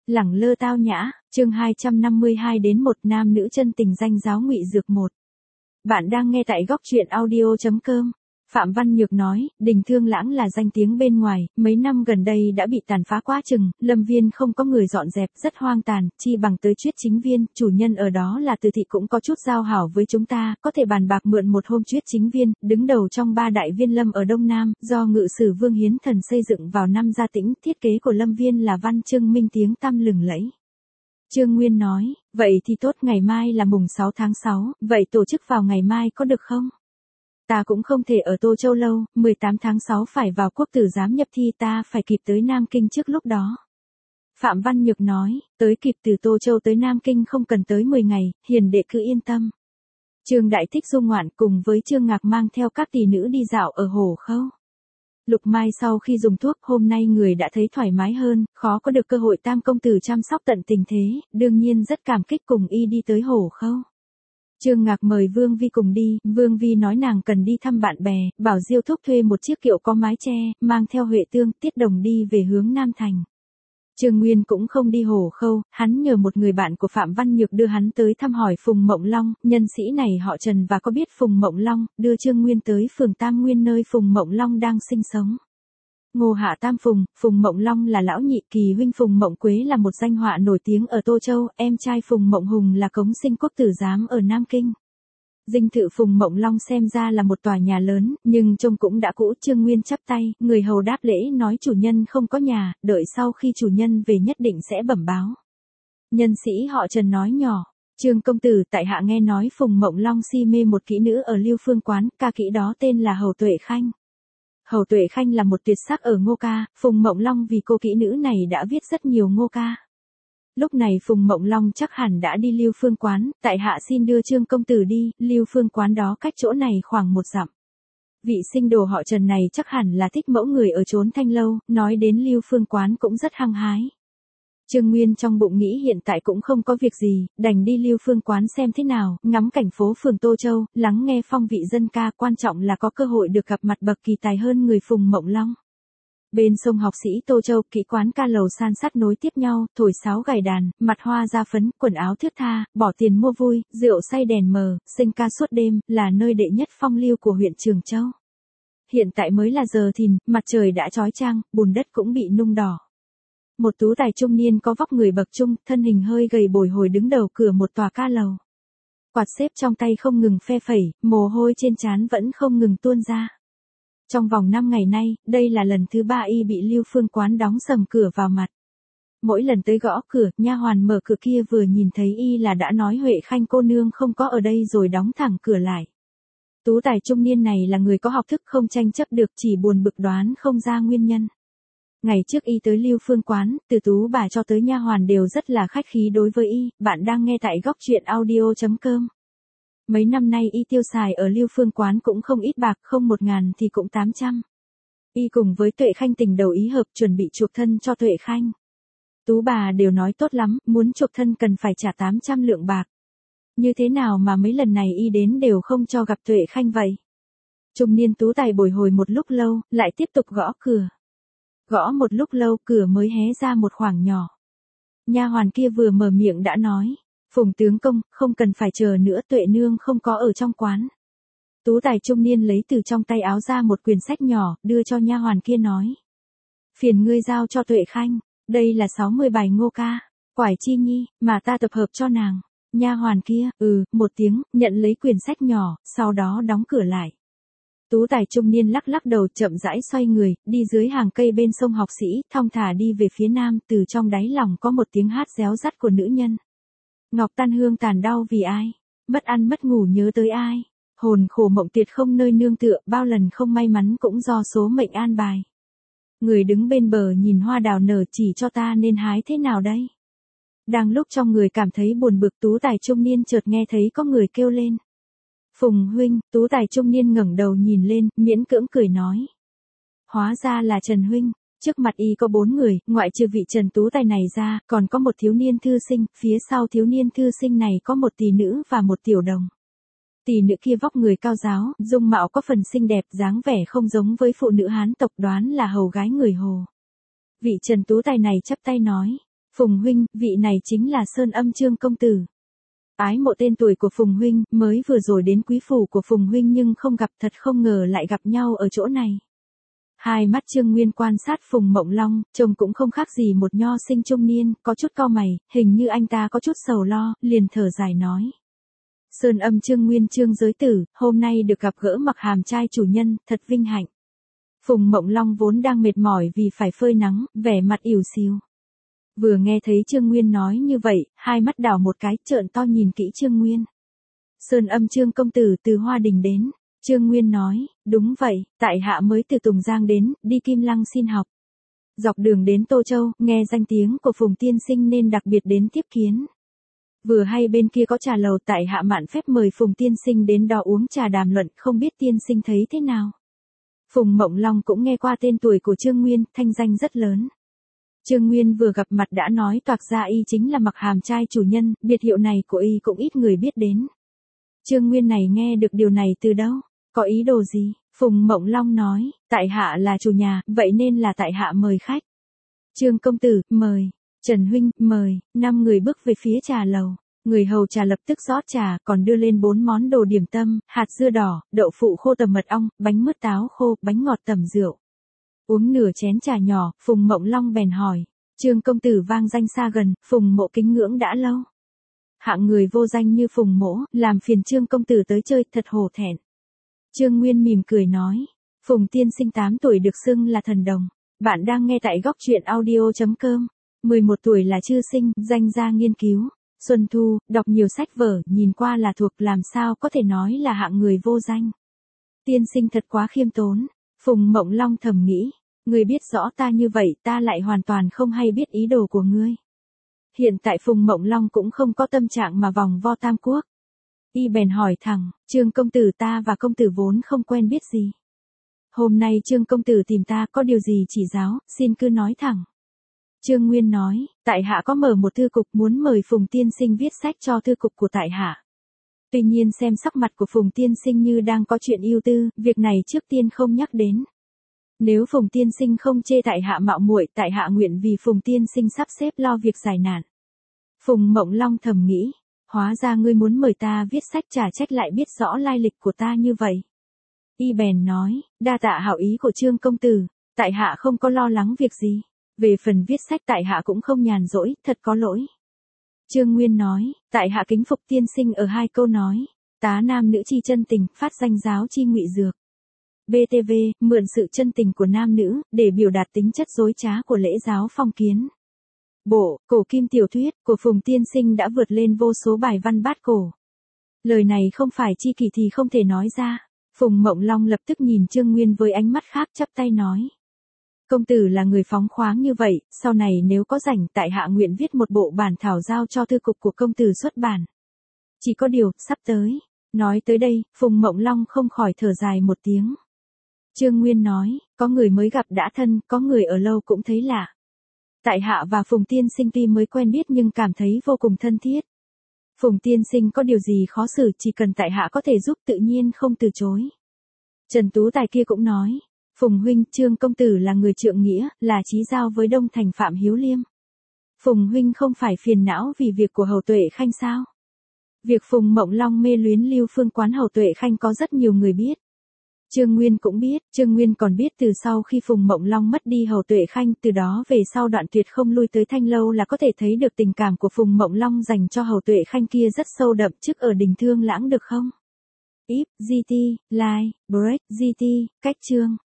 Lẳng lơ tao nhã, chương 252 đến một nam nữ chân tình danh giáo ngụy dược một. Bạn đang nghe tại góc truyện audio.com. Phạm Văn Nhược nói, Đình Thương Lãng là danh tiếng bên ngoài, mấy năm gần đây đã bị tàn phá quá chừng, lâm viên không có người dọn dẹp, rất hoang tàn, chi bằng tới Chuyết Chính Viên, chủ nhân ở đó là Từ Thị cũng có chút giao hảo với chúng ta, có thể bàn bạc mượn một hôm Chuyết Chính Viên, đứng đầu trong 3 đại viên lâm ở Đông Nam, do ngự sử Vương Hiến Thần xây dựng vào năm Gia Tĩnh, thiết kế của lâm viên là Văn Trưng Minh tiếng tăm lừng lẫy. Trương Nguyên nói, vậy thì tốt, ngày mai là mùng 6 tháng 6, vậy tổ chức vào ngày mai có được không? Ta cũng không thể ở Tô Châu lâu, 18 tháng 6 phải vào quốc tử giám nhập thi, ta phải kịp tới Nam Kinh trước lúc đó. Phạm Văn Nhược nói, tới kịp từ Tô Châu tới Nam Kinh không cần tới 10 ngày, hiền đệ cứ yên tâm. Trương Đại thích du ngoạn cùng với Trương Ngạc mang theo các tỷ nữ đi dạo ở Hồ Khâu. Lục Mai sau khi dùng thuốc hôm nay người đã thấy thoải mái hơn, khó có được cơ hội Tam công tử chăm sóc tận tình thế, đương nhiên rất cảm kích cùng y đi tới Hồ Khâu. Trương Ngạc mời Vương Vi cùng đi, Vương Vi nói nàng cần đi thăm bạn bè, bảo Diêu Thúc thuê một chiếc kiệu có mái che, mang theo Huệ Tương, Tiết Đồng đi về hướng Nam Thành. Trương Nguyên cũng không đi Hồ Khâu, hắn nhờ một người bạn của Phạm Văn Nhược đưa hắn tới thăm hỏi Phùng Mộng Long, nhân sĩ này họ Trần và có biết Phùng Mộng Long, đưa Trương Nguyên tới phường Tam Nguyên nơi Phùng Mộng Long đang sinh sống. Ngô Hạ Tam Phùng, Phùng Mộng Long là lão nhị, kỳ huynh Phùng Mộng Quế là một danh họa nổi tiếng ở Tô Châu, em trai Phùng Mộng Hùng là cống sinh quốc tử giám ở Nam Kinh. Dinh thự Phùng Mộng Long xem ra là một tòa nhà lớn, nhưng trông cũng đã cũ. Trương Nguyên chắp tay, người hầu đáp lễ nói chủ nhân không có nhà, đợi sau khi chủ nhân về nhất định sẽ bẩm báo. Nhân sĩ họ Trần nói nhỏ, Trương công tử, tại hạ nghe nói Phùng Mộng Long si mê một kỹ nữ ở Lưu Phương Quán, ca kỹ đó tên là Hầu Tuệ Khanh. Hầu Tuệ Khanh là một tuyệt sắc ở ngô ca, Phùng Mộng Long vì cô kỹ nữ này đã viết rất nhiều ngô ca. Lúc này Phùng Mộng Long chắc hẳn đã đi Lưu Phương Quán, tại hạ xin đưa Trương công tử đi, Lưu Phương Quán đó cách chỗ này khoảng 1 dặm. Vị sinh đồ họ Trần này chắc hẳn là thích mẫu người ở chốn Thanh Lâu, nói đến Lưu Phương Quán cũng rất hăng hái. Trương Nguyên trong bụng nghĩ hiện tại cũng không có việc gì, đành đi Lưu Phương Quán xem thế nào, ngắm cảnh phố phường Tô Châu, lắng nghe phong vị dân ca, quan trọng là có cơ hội được gặp mặt bậc kỳ tài hơn người Phùng Mộng Long. Bên sông học sĩ Tô Châu, kỹ quán ca lầu san sát nối tiếp nhau, thổi sáo gảy đàn, mặt hoa da phấn, quần áo thướt tha, bỏ tiền mua vui, rượu say đèn mờ, sinh ca suốt đêm, là nơi đệ nhất phong lưu của huyện Trường Châu. Hiện tại mới là giờ thìn, mặt trời đã chói chang, bùn đất cũng bị nung đỏ. Một tú tài trung niên có vóc người bậc trung, thân hình hơi gầy bồi hồi đứng đầu cửa một tòa ca lầu. Quạt xếp trong tay không ngừng phe phẩy, mồ hôi trên trán vẫn không ngừng tuôn ra. Trong vòng 5 ngày nay, đây là lần thứ 3 y bị Lưu Phương Quán đóng sầm cửa vào mặt. Mỗi lần tới gõ cửa, nha hoàn mở cửa kia vừa nhìn thấy y là đã nói Huệ Khanh cô nương không có ở đây rồi đóng thẳng cửa lại. Tú tài trung niên này là người có học thức không tranh chấp được, chỉ buồn bực đoán không ra nguyên nhân. Ngày trước y tới Lưu Phương Quán, từ tú bà cho tới nha hoàn đều rất là khách khí đối với y. Bạn đang nghe tại góc truyện audio.com. Mấy năm nay y tiêu xài ở Lưu Phương Quán cũng không ít bạc, không 1.000 thì cũng 800. Y cùng với Tuệ Khanh tình đầu ý hợp chuẩn bị chuộc thân cho Tuệ Khanh. Tú bà đều nói tốt lắm, muốn chuộc thân cần phải trả 800 lượng bạc. Như thế nào mà mấy lần này y đến đều không cho gặp Tuệ Khanh vậy? Trung niên tú tài bồi hồi một lúc lâu, lại tiếp tục gõ cửa. Gõ một lúc lâu cửa mới hé ra một khoảng nhỏ. Nha hoàn kia vừa mở miệng đã nói, Phùng tướng công, không cần phải chờ nữa, Tuệ nương không có ở trong quán. Tú tài trung niên lấy từ trong tay áo ra một quyển sách nhỏ, đưa cho nha hoàn kia nói. Phiền ngươi giao cho Tuệ Khanh, đây là 60 bài ngô ca, Quải Chi Nhi, mà ta tập hợp cho nàng. Nha hoàn kia, một tiếng, nhận lấy quyển sách nhỏ, sau đó đóng cửa lại. Tú tài trung niên lắc lắc đầu chậm rãi xoay người, đi dưới hàng cây bên sông học sĩ, thong thả đi về phía nam, từ trong đáy lòng có một tiếng hát réo rắt của nữ nhân. Ngọc tan hương tàn đau vì ai? Mất ăn mất ngủ nhớ tới ai? Hồn khổ mộng tiệt không nơi nương tựa, bao lần không may mắn cũng do số mệnh an bài. Người đứng bên bờ nhìn hoa đào nở, chỉ cho ta nên hái thế nào đây? Đang lúc trong người cảm thấy buồn bực, tú tài trung niên chợt nghe thấy có người kêu lên. Phùng huynh, tú tài trung niên ngẩng đầu nhìn lên, miễn cưỡng cười nói. Hóa ra là Trần huynh. Trước mặt y có 4 người, ngoại trừ vị Trần tú tài này ra, còn có một thiếu niên thư sinh, phía sau thiếu niên thư sinh này có một tỷ nữ và một tiểu đồng. Tỷ nữ kia vóc người cao ráo, dung mạo có phần xinh đẹp, dáng vẻ không giống với phụ nữ Hán tộc, đoán là hầu gái người Hồ. Vị Trần tú tài này chắp tay nói, Phùng huynh, vị này chính là Sơn Âm Trương công tử. Ái mộ tên tuổi của Phùng huynh, mới vừa rồi đến quý phủ của Phùng huynh nhưng không gặp, thật không ngờ lại gặp nhau ở chỗ này. Hai mắt Trương Nguyên quan sát Phùng Mộng Long, trông cũng không khác gì một nho sinh trung niên, có chút cau mày, hình như anh ta có chút sầu lo, liền thở dài nói. Sơn Âm Trương Nguyên Trương giới tử, hôm nay được gặp gỡ Mặc Hàm trai chủ nhân, thật vinh hạnh. Phùng Mộng Long vốn đang mệt mỏi vì phải phơi nắng, vẻ mặt ỉu xìu. Vừa nghe thấy Trương Nguyên nói như vậy, hai mắt đảo một cái, trợn to nhìn kỹ Trương Nguyên. Sơn Âm Trương công tử từ Hoa Đình đến. Trương Nguyên nói, đúng vậy, tại hạ mới từ Tùng Giang đến, đi Kim Lăng xin học. Dọc đường đến Tô Châu, nghe danh tiếng của Phùng tiên sinh nên đặc biệt đến tiếp kiến. Vừa hay bên kia có trà lầu, tại hạ mạn phép mời Phùng tiên sinh đến đó uống trà đàm luận, không biết tiên sinh thấy thế nào. Phùng Mộng Long cũng nghe qua tên tuổi của Trương Nguyên, thanh danh rất lớn. Trương Nguyên vừa gặp mặt đã nói toạc ra y chính là Mặc Hàm trai chủ nhân, biệt hiệu này của y cũng ít người biết đến. Trương Nguyên này nghe được điều này từ đâu? Có ý đồ gì? Phùng Mộng Long nói, tại hạ là chủ nhà, vậy nên là tại hạ mời khách. Trương công tử, mời. Trần huynh, mời. 5 người bước về phía trà lầu. Người hầu trà lập tức rót trà, còn đưa lên 4 món đồ điểm tâm, hạt dưa đỏ, đậu phụ khô tầm mật ong, bánh mứt táo khô, bánh ngọt tầm rượu. Uống nửa chén trà nhỏ, Phùng Mộng Long bèn hỏi. Trương công tử vang danh xa gần, Phùng mộ kính ngưỡng đã lâu. Hạng người vô danh như Phùng mỗ, làm phiền Trương công tử tới chơi, thật hổ thẹn. Trương Nguyên mỉm cười nói. Phùng tiên sinh 8 tuổi được xưng là thần đồng. Bạn đang nghe tại góc truyện audio.com. 11 tuổi là chư sinh, danh gia nghiên cứu. Xuân Thu, đọc nhiều sách vở, nhìn qua là thuộc, làm sao có thể nói là hạng người vô danh. Tiên sinh thật quá khiêm tốn. Phùng Mộng Long thầm nghĩ. Ngươi biết rõ ta như vậy, ta lại hoàn toàn không hay biết ý đồ của ngươi. Hiện tại Phùng Mộng Long cũng không có tâm trạng mà vòng vo tam quốc. Y bèn hỏi thẳng, Trương công tử, ta và công tử vốn không quen biết gì. Hôm nay Trương công tử tìm ta, có điều gì chỉ giáo, xin cứ nói thẳng. Trương Nguyên nói, tại hạ có mở một thư cục, muốn mời Phùng tiên sinh viết sách cho thư cục của tại hạ. Tuy nhiên xem sắc mặt của Phùng tiên sinh như đang có chuyện ưu tư, việc này trước tiên không nhắc đến. Nếu Phùng tiên sinh không chê tại hạ mạo muội, tại hạ nguyện vì Phùng tiên sinh sắp xếp lo việc giải nạn. Phùng Mộng Long thầm nghĩ, hóa ra ngươi muốn mời ta viết sách, chả trách lại biết rõ lai lịch của ta như vậy. Y bèn nói, đa tạ hảo ý của Trương công tử, tại hạ không có lo lắng việc gì. Về phần viết sách tại hạ cũng không nhàn rỗi, thật có lỗi. Trương Nguyên nói, tại hạ kính phục tiên sinh ở 2 câu nói, tá nam nữ chi chân tình, phát danh giáo chi ngụy dược. BTV, mượn sự chân tình của nam nữ, để biểu đạt tính chất dối trá của lễ giáo phong kiến. Bộ, cổ kim tiểu thuyết, của Phùng tiên sinh đã vượt lên vô số bài văn bát cổ. Lời này không phải chi kỷ thì không thể nói ra. Phùng Mộng Long lập tức nhìn Trương Nguyên với ánh mắt khác, chắp tay nói. Công tử là người phóng khoáng như vậy, sau này nếu có rảnh, tại hạ nguyện viết một bộ bản thảo giao cho thư cục của công tử xuất bản. Chỉ có điều, sắp tới. Nói tới đây, Phùng Mộng Long không khỏi thở dài một tiếng. Trương Nguyên nói, có người mới gặp đã thân, có người ở lâu cũng thấy lạ. Tại hạ và Phùng tiên sinh tuy mới quen biết nhưng cảm thấy vô cùng thân thiết. Phùng tiên sinh có điều gì khó xử, chỉ cần tại hạ có thể giúp tự nhiên không từ chối. Trần Tú Tài kia cũng nói, Phùng huynh, Trương công tử là người trượng nghĩa, là chí giao với Đông Thành Phạm Hiếu Liêm. Phùng huynh không phải phiền não vì việc của Hầu Tuệ Khanh sao? Việc Phùng Mộng Long mê luyến Lưu Phương quán Hầu Tuệ Khanh có rất nhiều người biết. Trương Nguyên cũng biết, Trương Nguyên còn biết từ sau khi Phùng Mộng Long mất đi Hầu Tuệ Khanh, từ đó về sau đoạn tuyệt không lui tới Thanh Lâu là có thể thấy được tình cảm của Phùng Mộng Long dành cho Hầu Tuệ Khanh kia rất sâu đậm. Trước ở Đình Thương Lãng được không? If, GT, Like, Break, GT, cách chương.